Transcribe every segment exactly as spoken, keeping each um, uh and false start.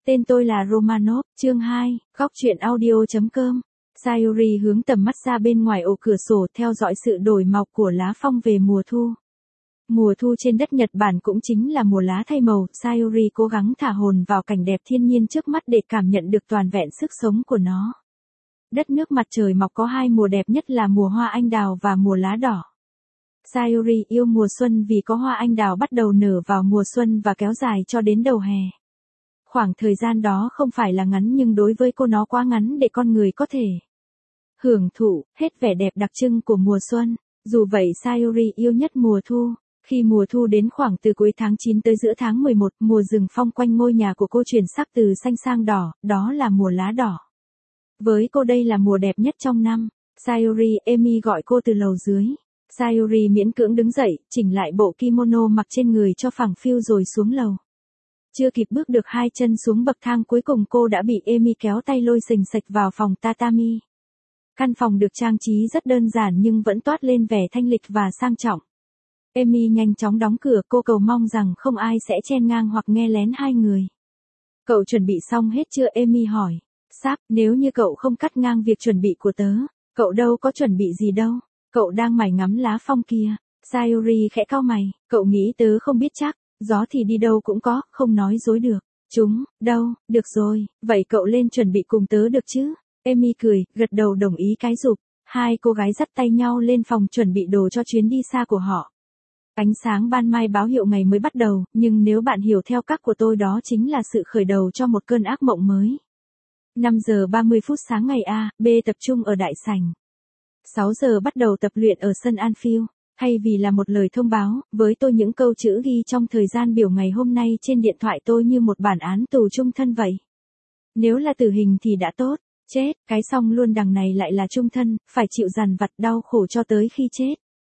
Tên tôi là Romanov, chương hai, góc truyện audio chấm com. Sayuri hướng tầm mắt ra bên ngoài ô cửa sổ theo dõi sự đổi màu của lá phong về mùa thu. Mùa thu trên đất Nhật Bản cũng chính là mùa lá thay màu, Sayuri cố gắng thả hồn vào cảnh đẹp thiên nhiên trước mắt để cảm nhận được toàn vẹn sức sống của nó. Đất nước mặt trời mọc có hai mùa đẹp nhất là mùa hoa anh đào và mùa lá đỏ. Sayuri yêu mùa xuân vì có hoa anh đào bắt đầu nở vào mùa xuân và kéo dài cho đến đầu hè. Khoảng thời gian đó không phải là ngắn nhưng đối với cô nó quá ngắn để con người có thể hưởng thụ hết vẻ đẹp đặc trưng của mùa xuân. Dù vậy Sayuri yêu nhất mùa thu. Khi mùa thu đến khoảng từ cuối tháng chín tới giữa tháng mười một, mùa rừng phong quanh ngôi nhà của cô chuyển sắc từ xanh sang đỏ, đó là mùa lá đỏ. Với cô đây là mùa đẹp nhất trong năm. Sayuri, Emi gọi cô từ lầu dưới. Sayuri miễn cưỡng đứng dậy, chỉnh lại bộ kimono mặc trên người cho phẳng phiu rồi xuống lầu. Chưa kịp bước được hai chân xuống bậc thang cuối cùng cô đã bị Emi kéo tay lôi xình xạch vào phòng tatami. Căn phòng được trang trí rất đơn giản nhưng vẫn toát lên vẻ thanh lịch và sang trọng. Emi nhanh chóng đóng cửa, cô cầu mong rằng không ai sẽ chen ngang hoặc nghe lén hai người. Cậu chuẩn bị xong hết chưa? Emi hỏi. Sáp, nếu như cậu không cắt ngang việc chuẩn bị của tớ, cậu đâu có chuẩn bị gì đâu. Cậu đang mải ngắm lá phong kia. Sayuri khẽ cau mày, cậu nghĩ tớ không biết chắc, gió thì đi đâu cũng có, không nói dối được. Chúng, đâu, được rồi, vậy cậu lên chuẩn bị cùng tớ được chứ? Emi cười, gật đầu đồng ý cái giục. Hai cô gái dắt tay nhau lên phòng chuẩn bị đồ cho chuyến đi xa của họ. Ánh sáng ban mai báo hiệu ngày mới bắt đầu, nhưng nếu bạn hiểu theo cách của tôi đó chính là sự khởi đầu cho một cơn ác mộng mới. năm giờ ba mươi phút sáng ngày A, B tập trung ở đại sảnh. sáu giờ bắt đầu tập luyện ở sân Anfield. Thay vì là một lời thông báo, với tôi những câu chữ ghi trong thời gian biểu ngày hôm nay trên điện thoại tôi như một bản án tù chung thân vậy. Nếu là tử hình thì đã tốt, chết, cái xong luôn đằng này lại là chung thân, phải chịu dằn vặt đau khổ cho tới khi chết.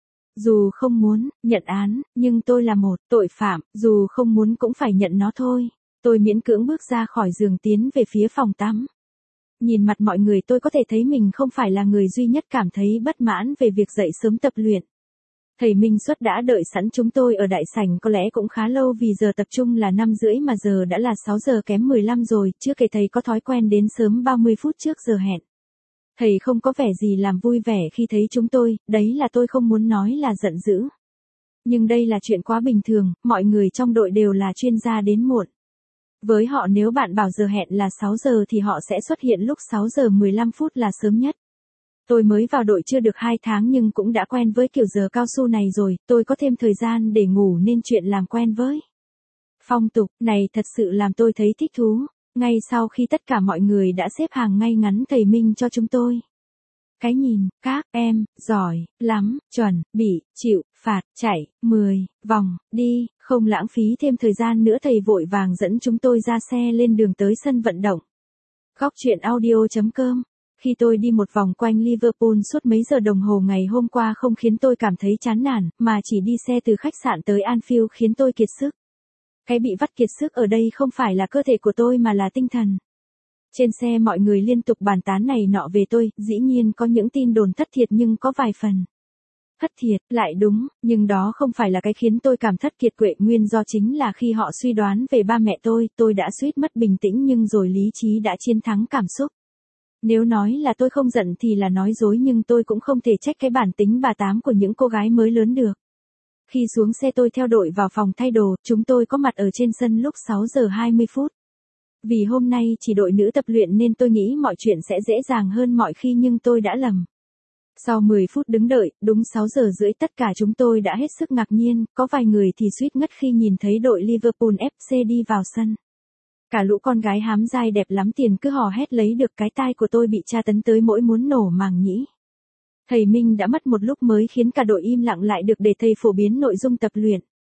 Dù không muốn nhận án, nhưng tôi là một tội phạm, dù không muốn cũng phải nhận nó thôi. Tôi miễn cưỡng bước ra khỏi giường tiến về phía phòng tắm. Nhìn mặt mọi người tôi có thể thấy mình không phải là người duy nhất cảm thấy bất mãn về việc dậy sớm tập luyện. Thầy Minh Xuất đã đợi sẵn chúng tôi ở đại sảnh có lẽ cũng khá lâu vì giờ tập trung là năm rưỡi mà giờ đã là sáu giờ kém mười lăm rồi, chưa kể thầy có thói quen đến sớm ba mươi phút trước giờ hẹn. Thầy không có vẻ gì làm vui vẻ khi thấy chúng tôi, đấy là tôi không muốn nói là giận dữ. Nhưng đây là chuyện quá bình thường, mọi người trong đội đều là chuyên gia đến muộn. Với họ nếu bạn bảo giờ hẹn là sáu giờ thì họ sẽ xuất hiện lúc sáu giờ mười lăm phút là sớm nhất. Tôi mới vào đội chưa được hai tháng nhưng cũng đã quen với kiểu giờ cao su này rồi, tôi có thêm thời gian để ngủ nên chuyện làm quen với phong tục này thật sự làm tôi thấy thích thú. Ngay sau khi tất cả mọi người đã xếp hàng ngay ngắn thầy Minh cho chúng tôi cái nhìn, các em, giỏi, lắm, chuẩn, bị, chịu, phạt, chạy, mười, vòng, đi, không lãng phí thêm thời gian nữa thầy vội vàng dẫn chúng tôi ra xe lên đường tới sân vận động. Góc truyện audio chấm com. Khi tôi đi một vòng quanh Liverpool suốt mấy giờ đồng hồ ngày hôm qua không khiến tôi cảm thấy chán nản, mà chỉ đi xe từ khách sạn tới Anfield khiến tôi kiệt sức. Cái bị vắt kiệt sức ở đây không phải là cơ thể của tôi mà là tinh thần. Trên xe mọi người liên tục bàn tán này nọ về tôi, dĩ nhiên có những tin đồn thất thiệt nhưng có vài phần thất thiệt, lại đúng, nhưng đó không phải là cái khiến tôi cảm thất kiệt quệ, nguyên do chính là khi họ suy đoán về ba mẹ tôi, tôi đã suýt mất bình tĩnh nhưng rồi lý trí đã chiến thắng cảm xúc. Nếu nói là tôi không giận thì là nói dối nhưng tôi cũng không thể trách cái bản tính bà tám của những cô gái mới lớn được. Khi xuống xe tôi theo đội vào phòng thay đồ, chúng tôi có mặt ở trên sân lúc sáu giờ hai mươi phút. Vì hôm nay chỉ đội nữ tập luyện nên tôi nghĩ mọi chuyện sẽ dễ dàng hơn mọi khi nhưng tôi đã lầm. Sau mười phút đứng đợi, đúng sáu giờ rưỡi tất cả chúng tôi đã hết sức ngạc nhiên, có vài người thì suýt ngất khi nhìn thấy đội Liverpool ép xê đi vào sân. Cả lũ con gái hám dai đẹp lắm tiền cứ hò hét lấy được cái tai của tôi bị tra tấn tới mỗi muốn nổ màng nhĩ. Thầy Minh đã mất một lúc mới khiến cả đội im lặng lại được để thầy phổ biến nội dung tập luyện.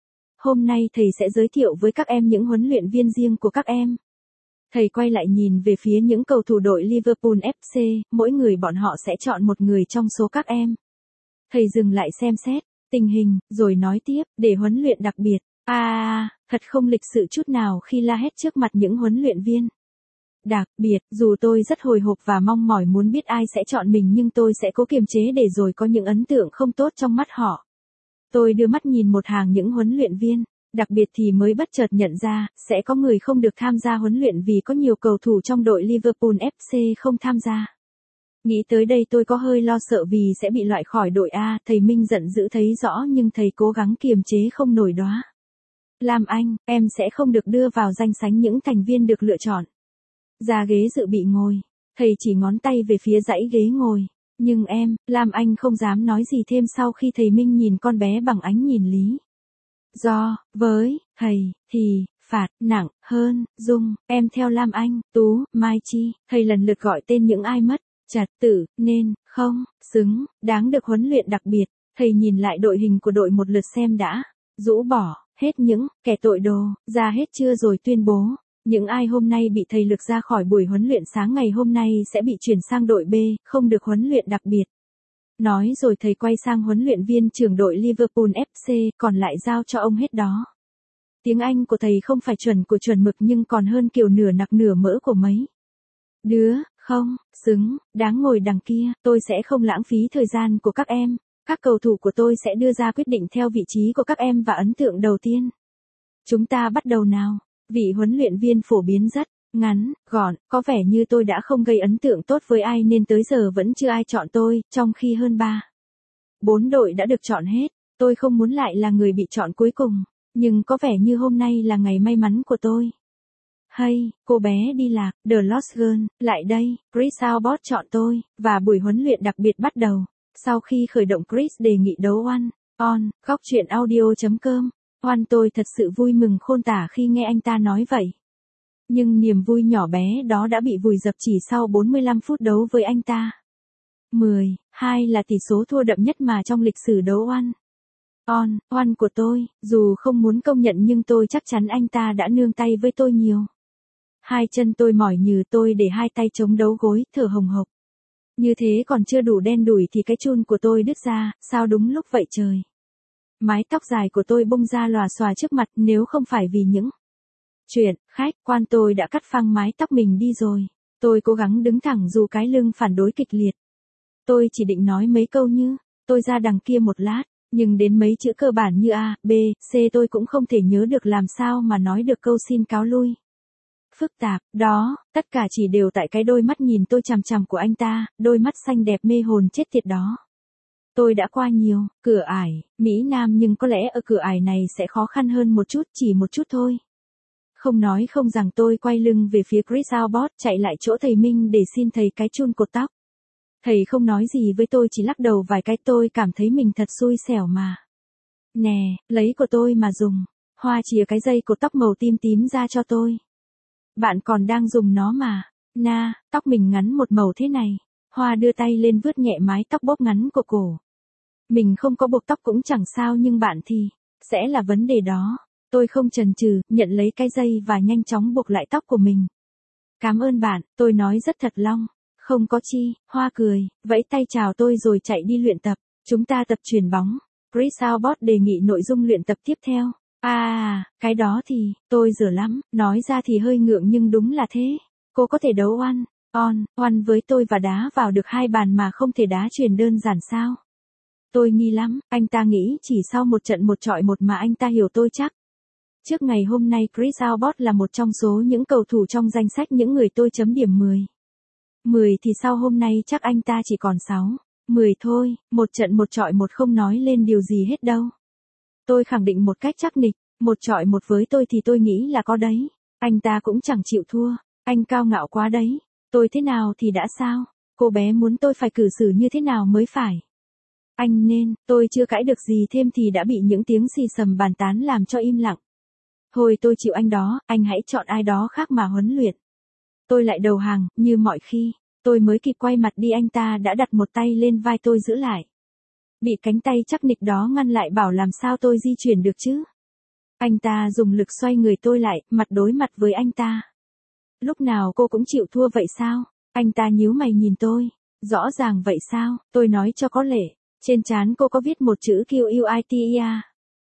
Hôm nay thầy sẽ giới thiệu với các em những huấn luyện viên riêng của các em. Thầy quay lại nhìn về phía những cầu thủ đội Liverpool ép xê, mỗi người bọn họ sẽ chọn một người trong số các em. Thầy dừng lại xem xét tình hình, rồi nói tiếp, để huấn luyện đặc biệt. À, thật không lịch sự chút nào khi la hét trước mặt những huấn luyện viên. Đặc biệt, dù tôi rất hồi hộp và mong mỏi muốn biết ai sẽ chọn mình nhưng tôi sẽ cố kiềm chế để rồi có những ấn tượng không tốt trong mắt họ. Tôi đưa mắt nhìn một hàng những huấn luyện viên. Đặc biệt thì mới bất chợt nhận ra, sẽ có người không được tham gia huấn luyện vì có nhiều cầu thủ trong đội Liverpool ép xê không tham gia. Nghĩ tới đây tôi có hơi lo sợ vì sẽ bị loại khỏi đội A, thầy Minh giận dữ thấy rõ nhưng thầy cố gắng kiềm chế không nổi đóa. Lam Anh, em sẽ không được đưa vào danh sách những thành viên được lựa chọn. Ra ghế dự bị ngồi, thầy chỉ ngón tay về phía dãy ghế ngồi. Nhưng em, Lam Anh không dám nói gì thêm sau khi thầy Minh nhìn con bé bằng ánh nhìn lý. Do, với, thầy, thì, phạt, nặng, hơn, Dung, em theo Lam Anh, Tú, Mai Chi, thầy lần lượt gọi tên những ai mất, trật tự, nên, không, xứng, đáng được huấn luyện đặc biệt, thầy nhìn lại đội hình của đội một lượt xem đã, rũ bỏ, hết những, kẻ tội đồ, ra hết chưa rồi tuyên bố, những ai hôm nay bị thầy lực ra khỏi buổi huấn luyện sáng ngày hôm nay sẽ bị chuyển sang đội B, không được huấn luyện đặc biệt. Nói rồi thầy quay sang huấn luyện viên trưởng đội Liverpool ép xê, còn lại giao cho ông hết đó. Tiếng Anh của thầy không phải chuẩn của chuẩn mực nhưng còn hơn kiểu nửa nặc nửa mỡ của mấy đứa, không, xứng, đáng ngồi đằng kia, tôi sẽ không lãng phí thời gian của các em. Các cầu thủ của tôi sẽ đưa ra quyết định theo vị trí của các em và ấn tượng đầu tiên. Chúng ta bắt đầu nào. Vị huấn luyện viên phổ biến rất ngắn, gọn, có vẻ như tôi đã không gây ấn tượng tốt với ai nên tới giờ vẫn chưa ai chọn tôi, trong khi hơn ba, bốn đội đã được chọn hết. Tôi không muốn lại là người bị chọn cuối cùng, nhưng có vẻ như hôm nay là ngày may mắn của tôi. Hay, cô bé đi lạc, The Lost Girl, lại đây, Chris Albot chọn tôi, và buổi huấn luyện đặc biệt bắt đầu. Sau khi khởi động Chris đề nghị đấu One, on, góc truyện audio chấm com. Oan tôi thật sự vui mừng khôn tả khi nghe anh ta nói vậy. Nhưng niềm vui nhỏ bé đó đã bị vùi dập chỉ sau bốn mươi lăm phút đấu với anh ta. mười, hai là tỷ số thua đậm nhất mà trong lịch sử đấu One. On, Oan của tôi, dù không muốn công nhận nhưng tôi chắc chắn anh ta đã nương tay với tôi nhiều. Hai chân tôi mỏi nhừ tôi để hai tay chống đấu gối, thở hồng hộc. Như thế còn chưa đủ đen đủi thì cái chun của tôi đứt ra, sao đúng lúc vậy trời. Mái tóc dài của tôi bung ra lòa xòa trước mặt nếu không phải vì những chuyện, khách quan tôi đã cắt phăng mái tóc mình đi rồi. Tôi cố gắng đứng thẳng dù cái lưng phản đối kịch liệt. Tôi chỉ định nói mấy câu như, tôi ra đằng kia một lát, nhưng đến mấy chữ cơ bản như A, B, C tôi cũng không thể nhớ được làm sao mà nói được câu xin cáo lui. Phức tạp, đó, tất cả chỉ đều tại cái đôi mắt nhìn tôi chằm chằm của anh ta, đôi mắt xanh đẹp mê hồn chết tiệt đó. Tôi đã qua nhiều cửa ải, Mỹ Nam nhưng có lẽ ở cửa ải này sẽ khó khăn hơn một chút, chỉ một chút thôi. Không nói không rằng tôi quay lưng về phía Chris Albot chạy lại chỗ thầy Minh để xin thầy cái chun cột tóc. Thầy không nói gì với tôi chỉ lắc đầu vài cái tôi cảm thấy mình thật xui xẻo mà. Nè, lấy của tôi mà dùng. Hoa chìa cái dây cột tóc màu tím tím ra cho tôi. Bạn còn đang dùng nó mà. Na, tóc mình ngắn một màu thế này. Hoa đưa tay lên vuốt nhẹ mái tóc bóp ngắn của cổ. Mình không có buộc tóc cũng chẳng sao nhưng bạn thì, sẽ là vấn đề đó. Tôi không chần chừ, nhận lấy cái dây và nhanh chóng buộc lại tóc của mình. Cảm ơn bạn, tôi nói rất thật lòng. Không có chi, Hoa cười, vẫy tay chào tôi rồi chạy đi luyện tập. Chúng ta tập chuyền bóng. Chris Albot đề nghị nội dung luyện tập tiếp theo. À, cái đó thì, tôi dở lắm, nói ra thì hơi ngượng nhưng đúng là thế. Cô có thể đấu One, on, One với tôi và đá vào được hai bàn mà không thể đá chuyền đơn giản sao? Tôi nghi lắm, anh ta nghĩ chỉ sau một trận một chọi một mà anh ta hiểu tôi chắc. Trước ngày hôm nay Chris Albot là một trong số những cầu thủ trong danh sách những người tôi chấm điểm mười. mười thì sau hôm nay chắc anh ta chỉ còn sáu, mười thôi, một trận một chọi một không nói lên điều gì hết đâu. Tôi khẳng định một cách chắc nịch, một chọi một với tôi thì tôi nghĩ là có đấy. Anh ta cũng chẳng chịu thua, anh cao ngạo quá đấy. Tôi thế nào thì đã sao, cô bé muốn tôi phải cử xử như thế nào mới phải. Anh nên, tôi chưa cãi được gì thêm thì đã bị những tiếng xì xầm bàn tán làm cho im lặng. Thôi tôi chịu anh đó, anh hãy chọn ai đó khác mà huấn luyện. Tôi lại đầu hàng, như mọi khi, tôi mới kịp quay mặt đi anh ta đã đặt một tay lên vai tôi giữ lại. Bị cánh tay chắc nịch đó ngăn lại bảo làm sao tôi di chuyển được chứ. Anh ta dùng lực xoay người tôi lại, mặt đối mặt với anh ta. Lúc nào cô cũng chịu thua vậy sao? Anh ta nhíu mày nhìn tôi. Rõ ràng vậy sao? Tôi nói cho có lệ. Trên trán cô có viết một chữ Q U I T E A.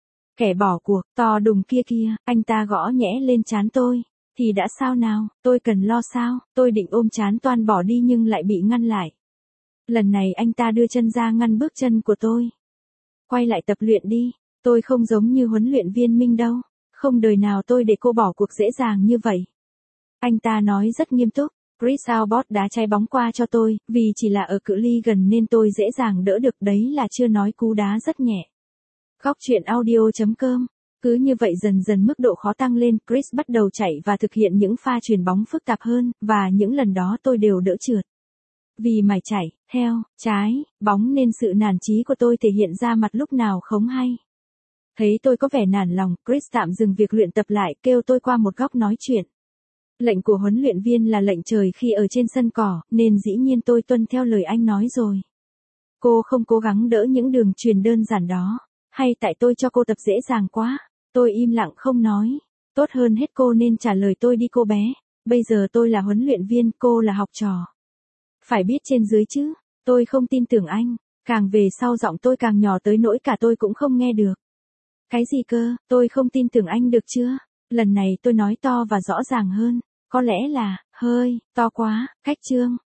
Kẻ bỏ cuộc, to đùng kia kia, anh ta gõ nhẽ lên trán tôi. Thì đã sao nào, tôi cần lo sao, tôi định ôm trán toan bỏ đi nhưng lại bị ngăn lại. Lần này anh ta đưa chân ra ngăn bước chân của tôi. Quay lại tập luyện đi, tôi không giống như huấn luyện viên Minh đâu. Không đời nào tôi để cô bỏ cuộc dễ dàng như vậy. Anh ta nói rất nghiêm túc. Chris Albert đá trái bóng qua cho tôi, vì chỉ là ở cự ly gần nên tôi dễ dàng đỡ được, đấy là chưa nói cú đá rất nhẹ. Góc truyện audio.com. Cứ như vậy dần dần mức độ khó tăng lên, Chris bắt đầu chạy và thực hiện những pha chuyền bóng phức tạp hơn, và những lần đó tôi đều đỡ trượt. Vì mải chạy, theo, trái, bóng nên sự nản chí của tôi thể hiện ra mặt lúc nào không hay. Thấy tôi có vẻ nản lòng, Chris tạm dừng việc luyện tập lại, kêu tôi qua một góc nói chuyện. Lệnh của huấn luyện viên là lệnh trời khi ở trên sân cỏ, nên dĩ nhiên tôi tuân theo lời anh nói rồi. Cô không cố gắng đỡ những đường chuyền đơn giản đó, hay tại tôi cho cô tập dễ dàng quá? Tôi im lặng không nói. Tốt hơn hết cô nên trả lời tôi đi cô bé. Bây giờ tôi là huấn luyện viên, cô là học trò. Phải biết trên dưới chứ. Tôi không tin tưởng anh. Càng về sau giọng tôi càng nhỏ tới nỗi cả tôi cũng không nghe được. Cái gì cơ, tôi không tin tưởng anh được chưa? Lần này tôi nói to và rõ ràng hơn. Có lẽ là, hơi, to quá, cách chương.